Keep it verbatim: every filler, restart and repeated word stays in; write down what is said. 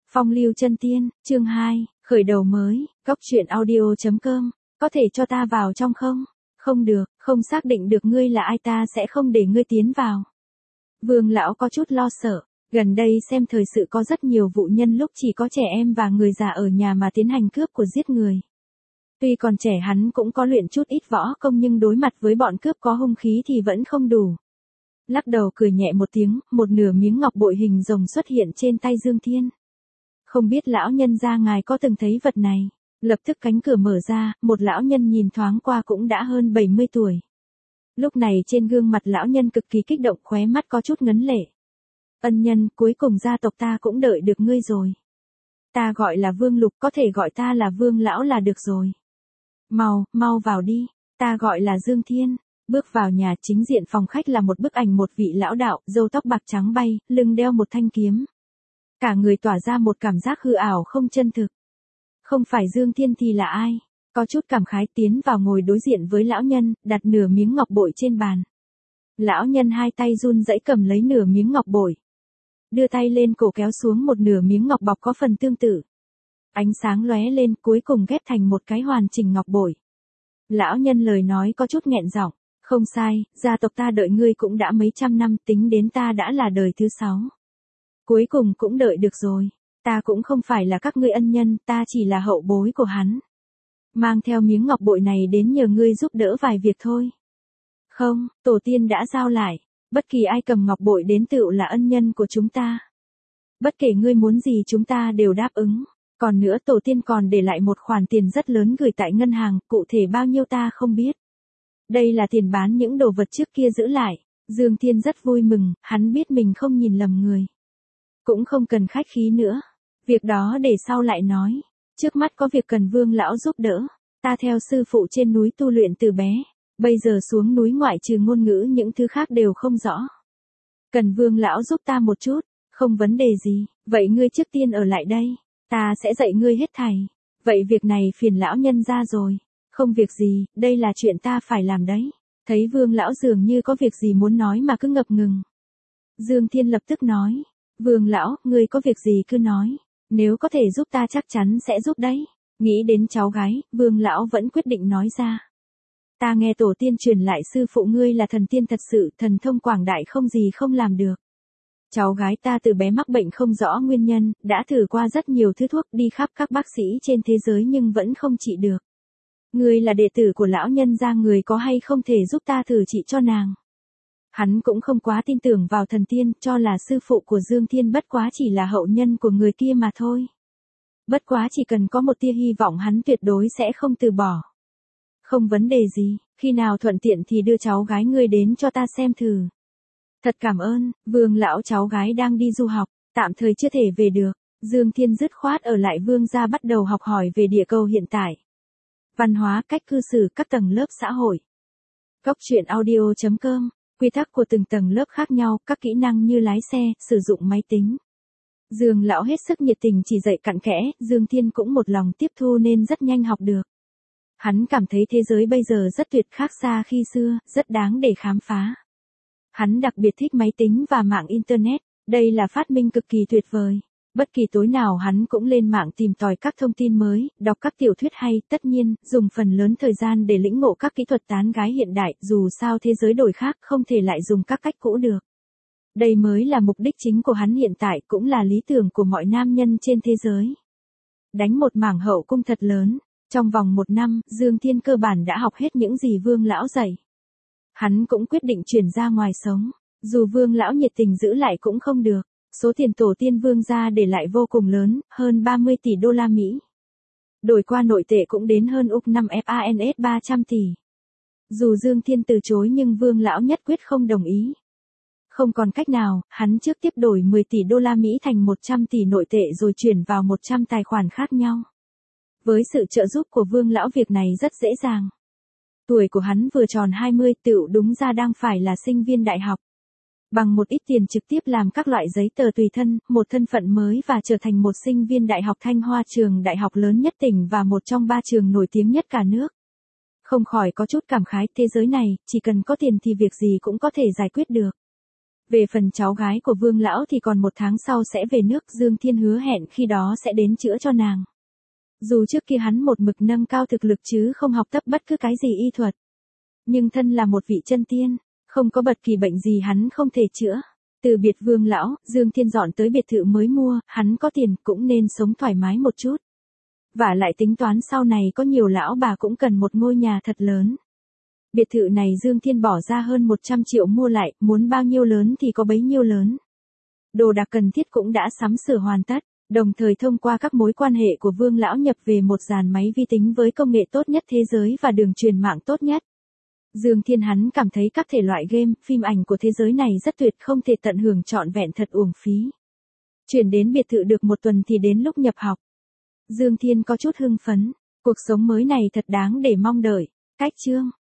Phong lưu chân tiên, chương hai, khởi đầu mới, góc truyện audio.com, có thể cho ta vào trong không? Không được, không xác định được ngươi là ai ta sẽ không để ngươi tiến vào. Vương lão có chút lo sợ, gần đây xem thời sự có rất nhiều vụ nhân lúc chỉ có trẻ em và người già ở nhà mà tiến hành cướp của giết người. Tuy còn trẻ hắn cũng có luyện chút ít võ công nhưng đối mặt với bọn cướp có hung khí thì vẫn không đủ. Lắc đầu cười nhẹ một tiếng, một nửa miếng ngọc bội hình rồng xuất hiện trên tay Dương Thiên. Không biết lão nhân gia ngài có từng thấy vật này. Lập tức cánh cửa mở ra, một lão nhân nhìn thoáng qua cũng đã hơn bảy mươi tuổi. Lúc này trên gương mặt lão nhân cực kỳ kích động, khóe mắt có chút ngấn lệ. Ân nhân, cuối cùng gia tộc ta cũng đợi được ngươi rồi. Ta gọi là Vương Lục, có thể gọi ta là Vương lão là được rồi. Mau, mau vào đi, ta gọi là Dương Thiên. Bước vào nhà, chính diện phòng khách là một bức ảnh một vị lão đạo, râu tóc bạc trắng bay, lưng đeo một thanh kiếm. Cả người tỏa ra một cảm giác hư ảo không chân thực. Không phải Dương Thiên thì là ai? Có chút cảm khái tiến vào ngồi đối diện với lão nhân, đặt nửa miếng ngọc bội trên bàn. Lão nhân hai tay run rẩy cầm lấy nửa miếng ngọc bội. Đưa tay lên cổ kéo xuống một nửa miếng ngọc bọc có phần tương tự. Ánh sáng lóe lên cuối cùng ghép thành một cái hoàn chỉnh ngọc bội. Lão nhân lời nói có chút nghẹn giọng. Không sai, gia tộc ta đợi ngươi cũng đã mấy trăm năm, tính đến ta đã là đời thứ sáu. Cuối cùng cũng đợi được rồi. Ta cũng không phải là các ngươi ân nhân, ta chỉ là hậu bối của hắn. Mang theo miếng ngọc bội này đến nhờ ngươi giúp đỡ vài việc thôi. Không, tổ tiên đã giao lại. Bất kỳ ai cầm ngọc bội đến tựu là ân nhân của chúng ta. Bất kể ngươi muốn gì chúng ta đều đáp ứng. Còn nữa tổ tiên còn để lại một khoản tiền rất lớn gửi tại ngân hàng, cụ thể bao nhiêu ta không biết. Đây là tiền bán những đồ vật trước kia giữ lại. Dương Thiên rất vui mừng, hắn biết mình không nhìn lầm người. Cũng không cần khách khí nữa. Việc đó để sau lại nói. Trước mắt có việc cần Vương lão giúp đỡ. Ta theo sư phụ trên núi tu luyện từ bé. Bây giờ xuống núi ngoại trừ ngôn ngữ những thứ khác đều không rõ. Cần Vương lão giúp ta một chút. Không vấn đề gì. Vậy ngươi trước tiên ở lại đây. Ta sẽ dạy ngươi hết thảy. Vậy việc này phiền lão nhân ra rồi. Không việc gì, đây là chuyện ta phải làm đấy. Thấy Vương lão dường như có việc gì muốn nói mà cứ ngập ngừng. Dương Thiên lập tức nói. Vương lão, ngươi có việc gì cứ nói. Nếu có thể giúp ta chắc chắn sẽ giúp đấy. Nghĩ đến cháu gái, Vương lão vẫn quyết định nói ra. Ta nghe tổ tiên truyền lại sư phụ ngươi là thần tiên thật sự, thần thông quảng đại không gì không làm được. Cháu gái ta từ bé mắc bệnh không rõ nguyên nhân, đã thử qua rất nhiều thứ thuốc đi khắp các bác sĩ trên thế giới nhưng vẫn không trị được. Ngươi là đệ tử của lão nhân gia, người có hay không thể giúp ta thử trị cho nàng. Hắn cũng không quá tin tưởng vào thần tiên, cho là sư phụ của Dương Thiên bất quá chỉ là hậu nhân của người kia mà thôi. Bất quá chỉ cần có một tia hy vọng hắn tuyệt đối sẽ không từ bỏ. Không vấn đề gì, khi nào thuận tiện thì đưa cháu gái ngươi đến cho ta xem thử. Thật cảm ơn, Vương lão, cháu gái đang đi du học, tạm thời chưa thể về được. Dương Thiên dứt khoát ở lại Vương gia bắt đầu học hỏi về địa cầu hiện tại. Văn hóa, cách cư xử các tầng lớp xã hội. Góc truyện audio.com, quy tắc của từng tầng lớp khác nhau, các kỹ năng như lái xe, sử dụng máy tính. Dương lão hết sức nhiệt tình chỉ dạy cặn kẽ, Dương Thiên cũng một lòng tiếp thu nên rất nhanh học được. Hắn cảm thấy thế giới bây giờ rất tuyệt, khác xa khi xưa, rất đáng để khám phá. Hắn đặc biệt thích máy tính và mạng Internet, đây là phát minh cực kỳ tuyệt vời. Bất kỳ tối nào hắn cũng lên mạng tìm tòi các thông tin mới, đọc các tiểu thuyết hay, tất nhiên, dùng phần lớn thời gian để lĩnh ngộ các kỹ thuật tán gái hiện đại, dù sao thế giới đổi khác không thể lại dùng các cách cũ được. Đây mới là mục đích chính của hắn hiện tại, cũng là lý tưởng của mọi nam nhân trên thế giới. Đánh một mảng hậu cung thật lớn, trong vòng một năm, Dương Thiên cơ bản đã học hết những gì Vương lão dạy. Hắn cũng quyết định chuyển ra ngoài sống, dù Vương lão nhiệt tình giữ lại cũng không được. Số tiền tổ tiên Vương gia để lại vô cùng lớn, hơn ba mươi tỷ đô la Mỹ. Đổi qua nội tệ cũng đến hơn úc năm FANS ba trăm tỷ. Dù Dương Thiên từ chối nhưng Vương lão nhất quyết không đồng ý. Không còn cách nào, hắn trước tiếp đổi mười tỷ đô la Mỹ thành một trăm tỷ nội tệ rồi chuyển vào một trăm tài khoản khác nhau. Với sự trợ giúp của Vương lão việc này rất dễ dàng. Tuổi của hắn vừa tròn hai mươi, tựu đúng ra đang phải là sinh viên đại học. Bằng một ít tiền trực tiếp làm các loại giấy tờ tùy thân, một thân phận mới và trở thành một sinh viên đại học Thanh Hoa, trường đại học lớn nhất tỉnh và một trong ba trường nổi tiếng nhất cả nước. Không khỏi có chút cảm khái, thế giới này, chỉ cần có tiền thì việc gì cũng có thể giải quyết được. Về phần cháu gái của Vương lão thì còn một tháng sau sẽ về nước, Dương Thiên hứa hẹn khi đó sẽ đến chữa cho nàng. Dù trước kia hắn một mực nâng cao thực lực chứ không học tập bất cứ cái gì y thuật. Nhưng thân là một vị chân tiên, không có bất kỳ bệnh gì hắn không thể chữa. Từ biệt Vương lão, Dương Thiên dọn tới biệt thự mới mua, hắn có tiền cũng nên sống thoải mái một chút. Và lại tính toán sau này có nhiều lão bà cũng cần một ngôi nhà thật lớn. Biệt thự này Dương Thiên bỏ ra hơn một trăm triệu mua lại, muốn bao nhiêu lớn thì có bấy nhiêu lớn. Đồ đạc cần thiết cũng đã sắm sửa hoàn tất, đồng thời thông qua các mối quan hệ của Vương lão nhập về một dàn máy vi tính với công nghệ tốt nhất thế giới và đường truyền mạng tốt nhất. Dương Thiên hắn cảm thấy các thể loại game, phim ảnh của thế giới này rất tuyệt, không thể tận hưởng trọn vẹn thật uổng phí. Chuyển đến biệt thự được một tuần thì đến lúc nhập học. Dương Thiên có chút hưng phấn, cuộc sống mới này thật đáng để mong đợi. Cách chương